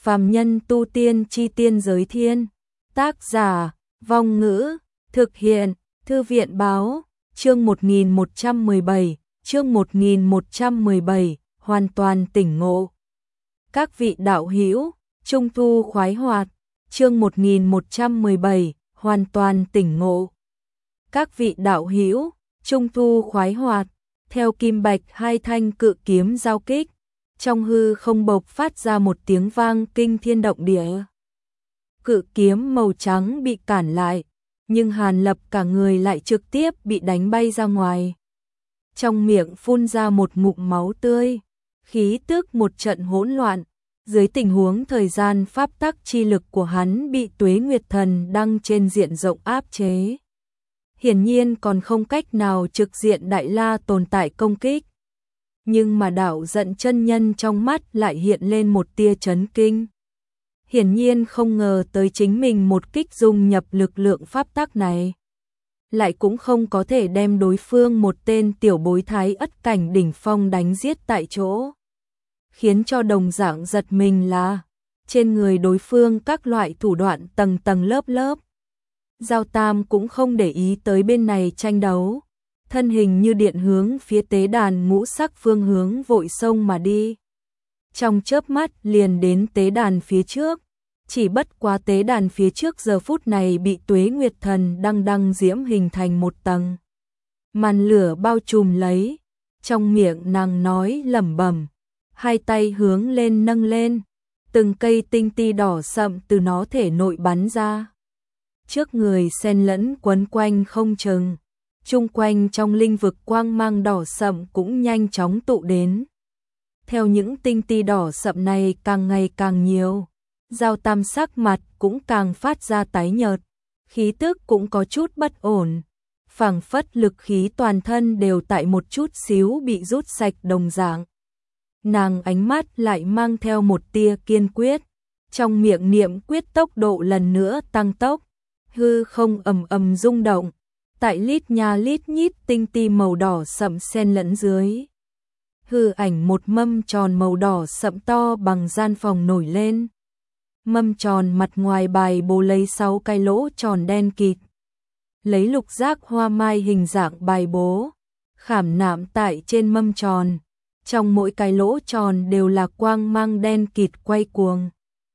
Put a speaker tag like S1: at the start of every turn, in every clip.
S1: Phàm nhân tu tiên chi tiên giới thiên. Tác giả, Vong Ngữ, thực hiện, Thư viện báo, chương 1117, chương 1117, hoàn toàn tỉnh ngộ. Các vị đạo hữu, trung thu khoái hoạt, chương 1117, hoàn toàn tỉnh ngộ. Các vị đạo hữu, trung thu khoái hoạt, theo kim bạch hai thanh cự kiếm giao kích, trong hư không bộc phát ra một tiếng vang kinh thiên động địa. Cự kiếm màu trắng bị cản lại, nhưng Hàn Lập cả người lại trực tiếp bị đánh bay ra ngoài. Trong miệng phun ra một ngụm máu tươi, khí tức một trận hỗn loạn. Dưới tình huống thời gian pháp tắc chi lực của hắn bị Tuế Nguyệt Thần đăng trên diện rộng áp chế, hiển nhiên còn không cách nào trực diện Đại La tồn tại công kích. Nhưng mà Đạo Giận chân nhân trong mắt lại hiện lên một tia chấn kinh. Hiển nhiên không ngờ tới chính mình một kích dung nhập lực lượng pháp tắc này, lại cũng không có thể đem đối phương một tên tiểu bối thái ất cảnh đỉnh phong đánh giết tại chỗ. Khiến cho đồng dạng giật mình là trên người đối phương các loại thủ đoạn tầng tầng lớp lớp. Giao Tam cũng không để ý tới bên này tranh đấu, thân hình như điện hướng phía tế đàn ngũ sắc phương hướng vội xông mà đi. Trong chớp mắt liền đến tế đàn phía trước, chỉ bất quá tế đàn phía trước giờ phút này bị Tuế Nguyệt Thần đăng diễm hình thành một tầng màn lửa bao trùm lấy, trong miệng nàng nói lẩm bẩm, hai tay hướng lên nâng lên, từng cây tinh ti đỏ sậm từ nó thể nội bắn ra. Trước người xen lẫn quấn quanh không chừng, chung quanh trong linh vực quang mang đỏ sậm cũng nhanh chóng tụ đến. Theo những tinh ti đỏ sậm này càng ngày càng nhiều, Giao Tam sắc mặt cũng càng phát ra tái nhợt, khí tức cũng có chút bất ổn, phảng phất lực khí toàn thân đều tại một chút xíu bị rút sạch đồng dạng. Nàng ánh mắt lại mang theo một tia kiên quyết, trong miệng niệm quyết tốc độ lần nữa tăng tốc, hư không ầm ầm rung động, tại lít nha lít nhít tinh ti màu đỏ sậm xen lẫn dưới. Hư ảnh một mâm tròn màu đỏ sậm to bằng gian phòng nổi lên. Mâm tròn mặt ngoài bài bố lấy 6 cái lỗ tròn đen kịt. Lấy lục giác hoa mai hình dạng bài bố, khảm nạm tại trên mâm tròn. Trong mỗi cái lỗ tròn đều là quang mang đen kịt quay cuồng,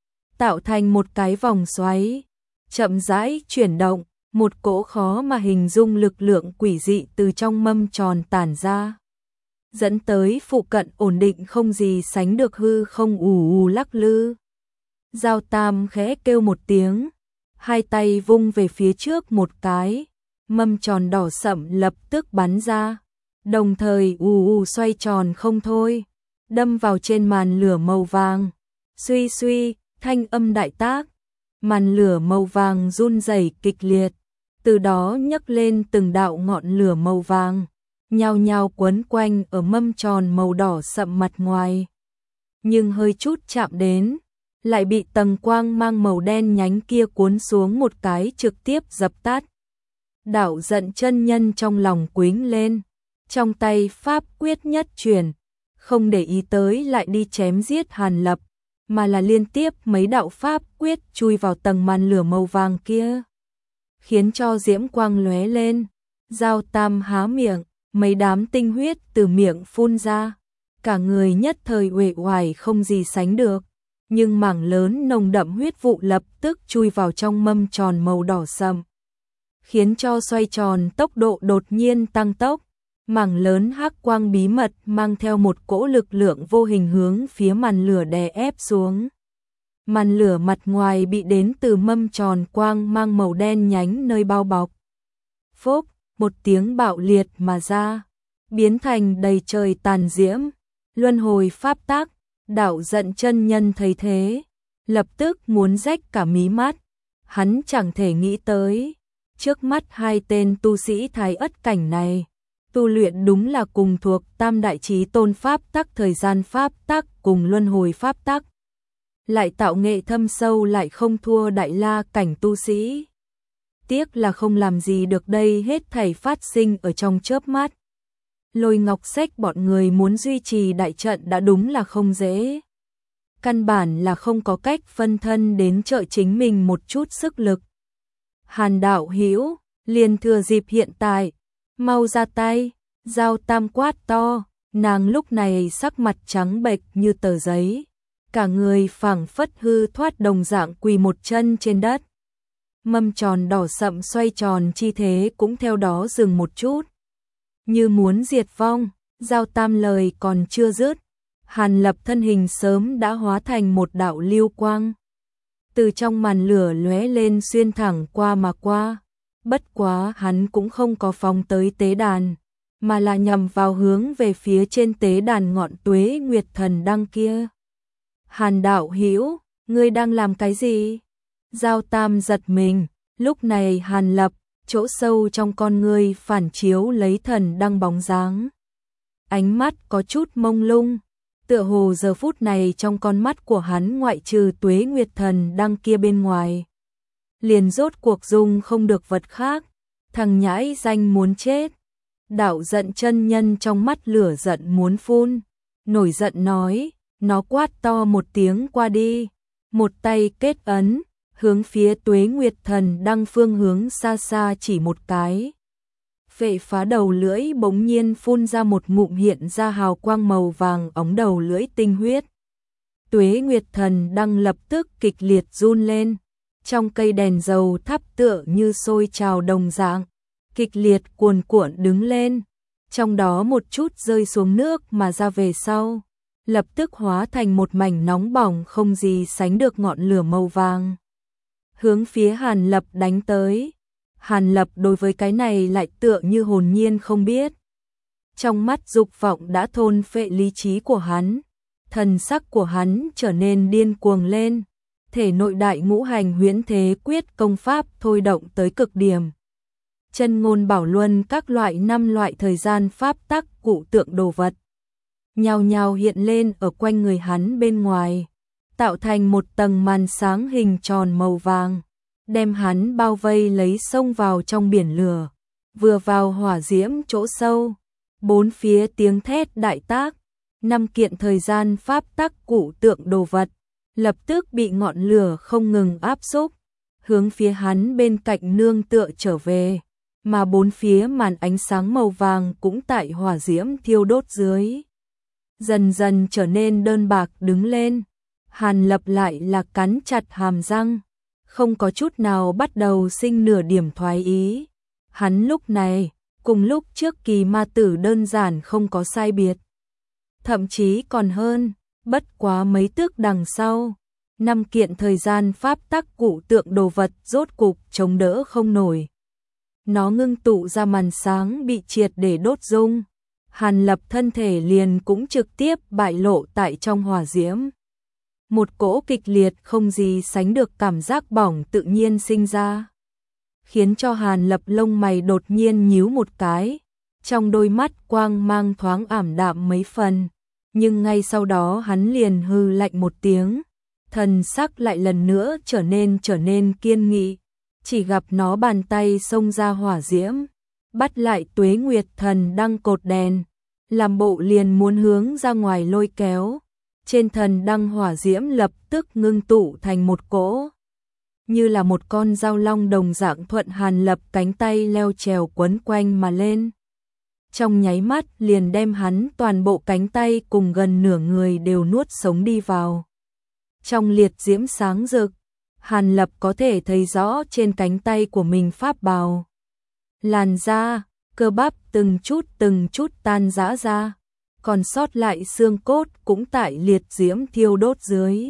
S1: tạo thành một cái vòng xoáy, chậm rãi chuyển động, một cỗ khó mà hình dung lực lượng quỷ dị từ trong mâm tròn tản ra, dẫn tới phụ cận ổn định không gì sánh được hư không ù ù lắc lư. Giao Tam khẽ kêu một tiếng, hai tay vung về phía trước một cái, mâm tròn đỏ sậm lập tức bắn ra, đồng thời ù ù xoay tròn không thôi, đâm vào trên màn lửa màu vàng. Suy suy, thanh âm đại tác, màn lửa màu vàng run rẩy kịch liệt, từ đó nhấc lên từng đạo ngọn lửa màu vàng, nhao nhao quấn quanh ở mâm tròn màu đỏ sậm mặt ngoài. Nhưng hơi chút chạm đến, lại bị tầng quang mang màu đen nhánh kia cuốn xuống một cái trực tiếp dập tắt. Đạo Giận chân nhân trong lòng quĩnh lên, trong tay pháp quyết nhất chuyển, không để ý tới lại đi chém giết Hàn Lập, mà là liên tiếp mấy đạo pháp quyết chui vào tầng màn lửa màu vàng kia, khiến cho diễm quang lóe lên. Giao Tam há miệng, mấy đám tinh huyết từ miệng phun ra, cả người nhất thời uể oải không gì sánh được, nhưng mảng lớn nồng đậm huyết vụ lập tức chui vào trong mâm tròn màu đỏ sậm, khiến cho xoay tròn tốc độ đột nhiên tăng tốc. Mảng lớn hắc quang bí mật mang theo một cỗ lực lượng vô hình hướng phía màn lửa đè ép xuống. Màn lửa mặt ngoài bị đến từ mâm tròn quang mang màu đen nhánh nơi bao bọc. Phốc, một tiếng bạo liệt mà ra, biến thành đầy trời tàn diễm, luân hồi pháp tắc. Đạo Giận chân nhân thấy thế, lập tức muốn rách cả mí mắt. Hắn chẳng thể nghĩ tới, trước mắt hai tên tu sĩ thái ất cảnh này, tu luyện đúng là cùng thuộc tam đại chí tôn pháp tắc, thời gian pháp tắc cùng luân hồi pháp tắc, lại tạo nghệ thâm sâu, lại không thua Đại La cảnh tu sĩ. Tiếc là không làm gì được, đây hết thảy phát sinh ở trong chớp mắt. Lôi Ngọc Sách bọn người muốn duy trì đại trận đã đúng là không dễ. căn bản là không có cách phân thân đến trợ chính mình một chút sức lực. Hàn đạo hữu, liền thừa dịp hiện tại, mau ra tay, Giao Tam quát to, nàng lúc này sắc mặt trắng bệch như tờ giấy, cả người phảng phất hư thoát đồng dạng quỳ một chân trên đất. Mâm tròn đỏ sậm xoay tròn chi thế cũng theo đó dừng một chút, như muốn diệt vong. Giao Tam lời còn chưa dứt, Hàn Lập thân hình sớm đã hóa thành một đạo lưu quang, từ trong màn lửa lóe lên xuyên thẳng qua mà qua. Bất quá hắn cũng không có phóng tới tế đàn, mà là nhằm vào hướng về phía trên tế đàn ngọn Tuế Nguyệt Thần Đăng kia. Hàn đạo hữu, ngươi đang làm cái gì? Giao Tam giật mình, lúc này Hàn Lập, chỗ sâu trong con ngươi phản chiếu lấy thần đăng bóng dáng. Ánh mắt có chút mông lung, tựa hồ giờ phút này trong con mắt của hắn ngoại trừ Tuế Nguyệt Thần Đăng kia bên ngoài, liền rốt cuộc dung không được vật khác. Thằng nhãi danh muốn chết. Đạo Giận chân nhân trong mắt lửa giận muốn phun, nổi giận nói, nó quát to một tiếng qua đi, một tay kết ấn, hướng phía Tuế Nguyệt Thần Đăng phương hướng xa xa chỉ một cái. Vệ phá đầu lưỡi bỗng nhiên phun ra một ngụm hiện ra hào quang màu vàng óng đầu lưỡi tinh huyết. Tuế Nguyệt Thần Đăng lập tức kịch liệt run lên, trong cây đèn dầu thắp tựa như sôi trào đồng dạng, kịch liệt cuồn cuộn đứng lên, trong đó một chút rơi xuống nước mà ra về sau, lập tức hóa thành một mảnh nóng bỏng không gì sánh được ngọn lửa màu vàng, hướng phía Hàn Lập đánh tới. Hàn Lập đối với cái này lại tựa như hồn nhiên không biết. Trong mắt dục vọng đã thôn phệ lý trí của hắn, thần sắc của hắn trở nên điên cuồng lên, thể nội đại ngũ hành huyễn thế quyết công pháp thôi động tới cực điểm. Chân ngôn bảo luân các loại 5 loại thời gian pháp tắc cụ tượng đồ vật, nhào nhào hiện lên ở quanh người hắn bên ngoài, tạo thành một tầng màn sáng hình tròn màu vàng, đem hắn bao vây lấy xông vào trong biển lửa. Vừa vào hỏa diễm chỗ sâu, bốn phía tiếng thét đại tác, 5 kiện thời gian pháp tắc cụ tượng đồ vật lập tức bị ngọn lửa không ngừng áp xúc, hướng phía hắn bên cạnh nương tựa trở về, mà bốn phía màn ánh sáng màu vàng cũng tại hỏa diễm thiêu đốt dưới dần dần trở nên đơn bạc đứng lên. Hàn Lập lại là cắn chặt hàm răng, không có chút nào bắt đầu sinh nửa điểm thoái ý. Hắn lúc này, cùng lúc trước Kỳ Ma Tử đơn giản không có sai biệt, thậm chí còn hơn, bất quá mấy tước đằng sau, 5 kiện thời gian pháp tắc cụ tượng đồ vật rốt cục chống đỡ không nổi. Nó ngưng tụ ra màn sáng bị triệt để đốt rung, Hàn Lập thân thể liền cũng trực tiếp bại lộ tại trong hỏa diễm. Một cỗ kịch liệt không gì sánh được cảm giác bỏng tự nhiên sinh ra, khiến cho Hàn Lập lông mày đột nhiên nhíu một cái, trong đôi mắt quang mang thoáng ảm đạm mấy phần, nhưng ngay sau đó hắn liền hừ lạnh một tiếng, thần sắc lại lần nữa trở nên kiên nghị, chỉ gặp nó bàn tay xông ra hỏa diễm, bắt lại Tuế Nguyệt Thần Đăng cột đèn, làm bộ liền muốn hướng ra ngoài lôi kéo. Trên thần đăng hỏa diễm lập tức ngưng tụ thành một cỗ, như là một con dao long đồng dạng thuận Hàn Lập cánh tay leo trèo quấn quanh mà lên. Trong nháy mắt liền đem hắn toàn bộ cánh tay cùng gần nửa người đều nuốt sống đi vào. Trong liệt diễm sáng rực, Hàn Lập có thể thấy rõ trên cánh tay của mình pháp bào, làn da, cơ bắp từng chút tan rã ra, còn sót lại xương cốt cũng tại liệt diễm thiêu đốt dưới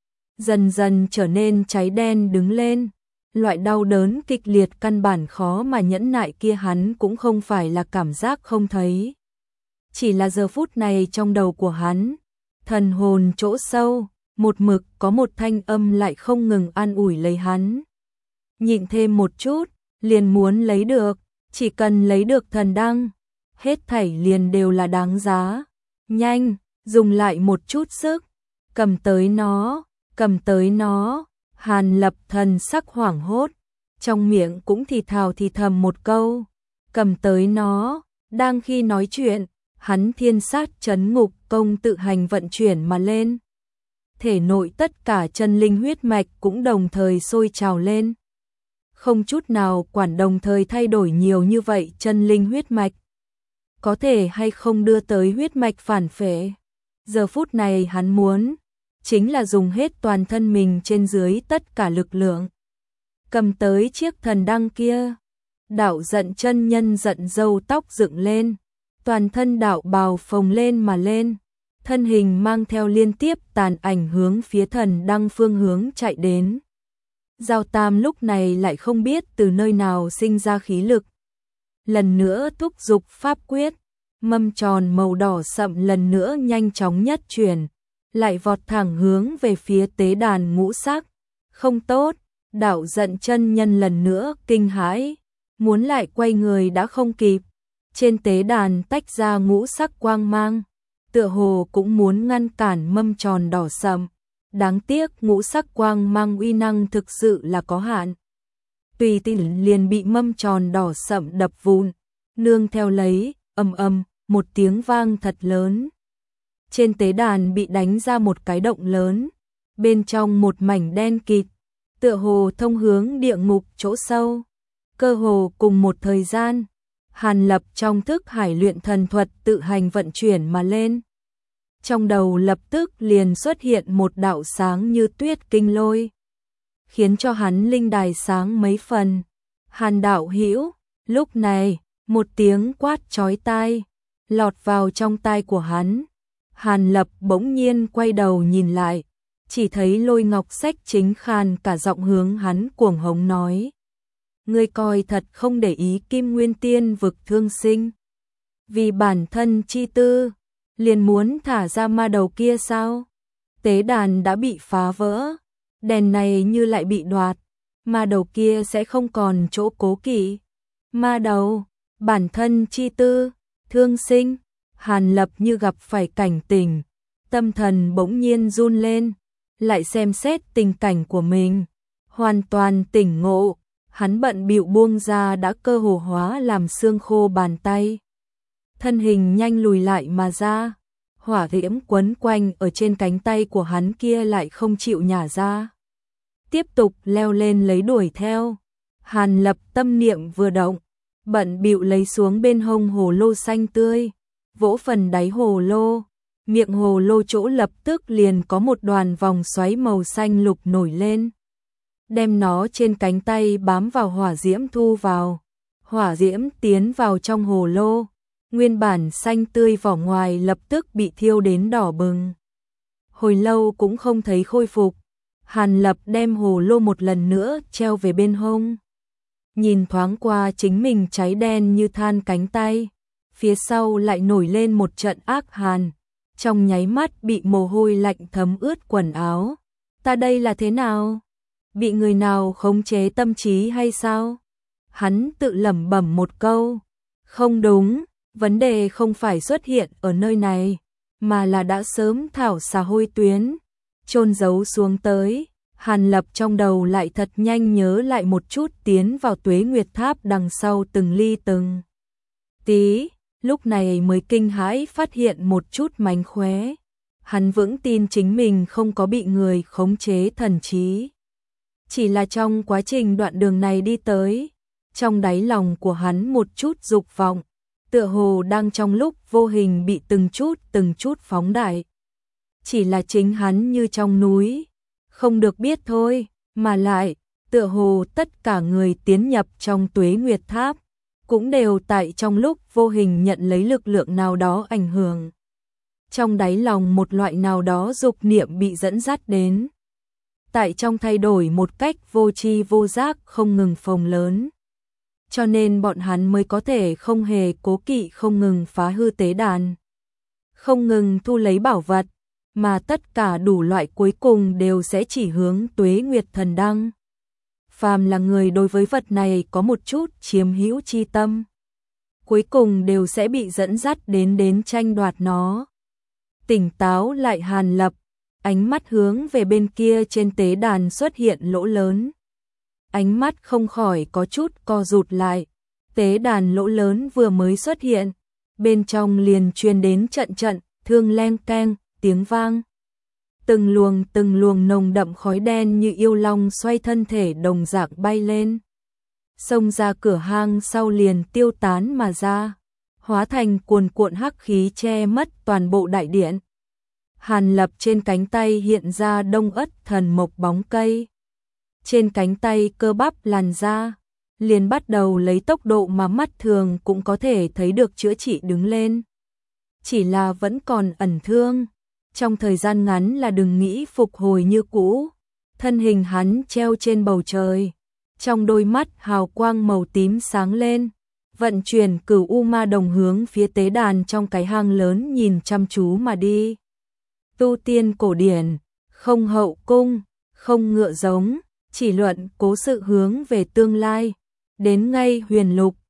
S1: dần dần trở nên cháy đen đứng lên. Loại đau đớn kịch liệt căn bản khó mà nhẫn nại kia hắn cũng không phải là cảm giác không thấy, chỉ là giờ phút này trong đầu của hắn, thần hồn chỗ sâu, một mực có một thanh âm lại không ngừng an ủi lấy hắn. Nhịn thêm một chút, liền muốn lấy được, chỉ cần lấy được thần đăng, hết thảy liền đều là đáng giá. Nhanh, dùng lại một chút sức, cầm tới nó, cầm tới nó. Hàn Lập thần sắc hoảng hốt, trong miệng cũng thì thào thì thầm một câu, cầm tới nó. Đang khi nói chuyện, hắn thiên sát chấn ngục công tự hành vận chuyển mà lên. thể nội tất cả chân linh huyết mạch cũng đồng thời sôi trào lên. Không chút nào quản đồng thời thay đổi nhiều như vậy chân linh huyết mạch. Có thể hay không đưa tới huyết mạch phản phệ. Giờ phút này hắn muốn, chính là dùng hết toàn thân mình trên dưới tất cả lực lượng. Cầm tới chiếc thần đăng kia. Đạo Giận chân nhân giận râu tóc dựng lên. Toàn thân đạo bào phồng lên mà lên. Thân hình mang theo liên tiếp tàn ảnh hướng phía thần đăng phương hướng chạy đến. Giao Tam lúc này lại không biết từ nơi nào sinh ra khí lực. Lần nữa thúc giục pháp quyết, mâm tròn màu đỏ sậm lần nữa nhanh chóng nhất chuyển, lại vọt thẳng hướng về phía tế đàn ngũ sắc. Không tốt, Đạo Giận chân nhân lần nữa kinh hãi, muốn lại quay người đã không kịp. Trên tế đàn tách ra ngũ sắc quang mang, tựa hồ cũng muốn ngăn cản mâm tròn đỏ sậm. Đáng tiếc ngũ sắc quang mang uy năng thực sự là có hạn. Tùy tiện liền bị mâm tròn đỏ sậm đập vụn, nương theo lấy, ầm ầm, một tiếng vang thật lớn. Trên tế đàn bị đánh ra một cái động lớn, bên trong một mảnh đen kịt, tựa hồ thông hướng địa ngục chỗ sâu. Cơ hồ cùng một thời gian, Hàn Lập trong thức hải luyện thần thuật tự hành vận chuyển mà lên. Trong đầu lập tức liền xuất hiện một đạo sáng như tuyết kinh lôi, khiến cho hắn linh đài sáng mấy phần. Hàn đạo hữu, lúc này, một tiếng quát chói tai lọt vào trong tai của hắn. Hàn Lập bỗng nhiên quay đầu nhìn lại, chỉ thấy Lôi Ngọc Sách chính khàn cả giọng hướng hắn cuồng hống nói: "Ngươi coi thật không để ý Kim Nguyên Tiên vực thương sinh, vì bản thân chi tư, liền muốn thả ra ma đầu kia sao? Tế đàn đã bị phá vỡ, đèn này như lại bị đoạt, ma đầu kia sẽ không còn chỗ cố kỵ. Ma đầu, bản thân chi tư, thương sinh." Hàn Lập như gặp phải cảnh tình, tâm thần bỗng nhiên run lên, lại xem xét tình cảnh của mình, hoàn toàn tỉnh ngộ, hắn bận bịu buông ra đã cơ hồ hóa làm xương khô bàn tay. Thân hình nhanh lùi lại mà ra, hỏa diễm quấn quanh ở trên cánh tay của hắn kia lại không chịu nhả ra. Tiếp tục leo lên lấy đuổi theo. Hàn Lập tâm niệm vừa động, bận bịu lấy xuống bên hông hồ lô xanh tươi, vỗ phần đáy hồ lô, miệng hồ lô chỗ lập tức liền có một đoàn vòng xoáy màu xanh lục nổi lên. Đem nó trên cánh tay bám vào hỏa diễm thu vào. Hỏa diễm tiến vào trong hồ lô, nguyên bản xanh tươi vỏ ngoài lập tức bị thiêu đến đỏ bừng. Hồi lâu cũng không thấy khôi phục. Hàn Lập đem hồ lô một lần nữa treo về bên hông. Nhìn thoáng qua chính mình cháy đen như than cánh tay, phía sau lại nổi lên một trận ác hàn, trong nháy mắt bị mồ hôi lạnh thấm ướt quần áo. Ta đây là thế nào? Bị người nào khống chế tâm trí hay sao? Hắn tự lẩm bẩm một câu. Không đúng, vấn đề không phải xuất hiện ở nơi này, mà là đã sớm thảo xà hôi tuyến, chôn giấu xuống tới. Hàn Lập trong đầu lại thật nhanh nhớ lại một chút tiến vào Tuế Nguyệt Tháp đằng sau từng ly từng tí, lúc này mới kinh hãi phát hiện một chút mánh khóe. Hắn vững tin chính mình không có bị người khống chế thần trí. Chỉ là trong quá trình đoạn đường này đi tới, trong đáy lòng của hắn một chút dục vọng, tựa hồ đang trong lúc vô hình bị từng chút phóng đại. Chỉ là chính hắn như trong núi, không được biết thôi, mà lại, tựa hồ tất cả người tiến nhập trong Tuế Nguyệt Tháp, cũng đều tại trong lúc vô hình nhận lấy lực lượng nào đó ảnh hưởng. Trong đáy lòng một loại nào đó dục niệm bị dẫn dắt đến. Tại trong thay đổi một cách vô tri vô giác không ngừng phồng lớn. Cho nên bọn hắn mới có thể không hề cố kỵ không ngừng phá hư tế đàn. Không ngừng thu lấy bảo vật, mà tất cả đủ loại cuối cùng đều sẽ chỉ hướng Tuế Nguyệt Thần Đăng. Phàm là người đối với vật này có một chút chiếm hữu chi tâm, cuối cùng đều sẽ bị dẫn dắt đến tranh đoạt nó. Tỉnh táo lại Hàn Lập, ánh mắt hướng về bên kia trên tế đàn xuất hiện lỗ lớn. Ánh mắt không khỏi có chút co rụt lại, tế đàn lỗ lớn vừa mới xuất hiện, bên trong liền truyền đến trận trận thương leng keng tiếng vang. từng luồng nồng đậm khói đen như yêu long xoay thân thể đồng dạng bay lên. Xông ra cửa hang sau liền tiêu tán mà ra, hóa thành cuồn cuộn hắc khí che mất toàn bộ đại điện. Hàn Lập trên cánh tay hiện ra Đông Ất Thần Mộc bóng cây. Trên cánh tay cơ bắp làn da liền bắt đầu lấy tốc độ mà mắt thường cũng có thể thấy được chữa trị đứng lên. Chỉ là vẫn còn ẩn thương, trong thời gian ngắn là đừng nghĩ phục hồi như cũ. Thân hình hắn treo trên bầu trời, trong đôi mắt hào quang màu tím sáng lên, vận chuyển Cửu U Ma Đồng hướng phía tế đàn trong cái hang lớn nhìn chăm chú mà đi. Tu tiên cổ điển, không hậu cung, không ngựa giống, chỉ luận cố sự hướng về tương lai, đến ngay huyền lục,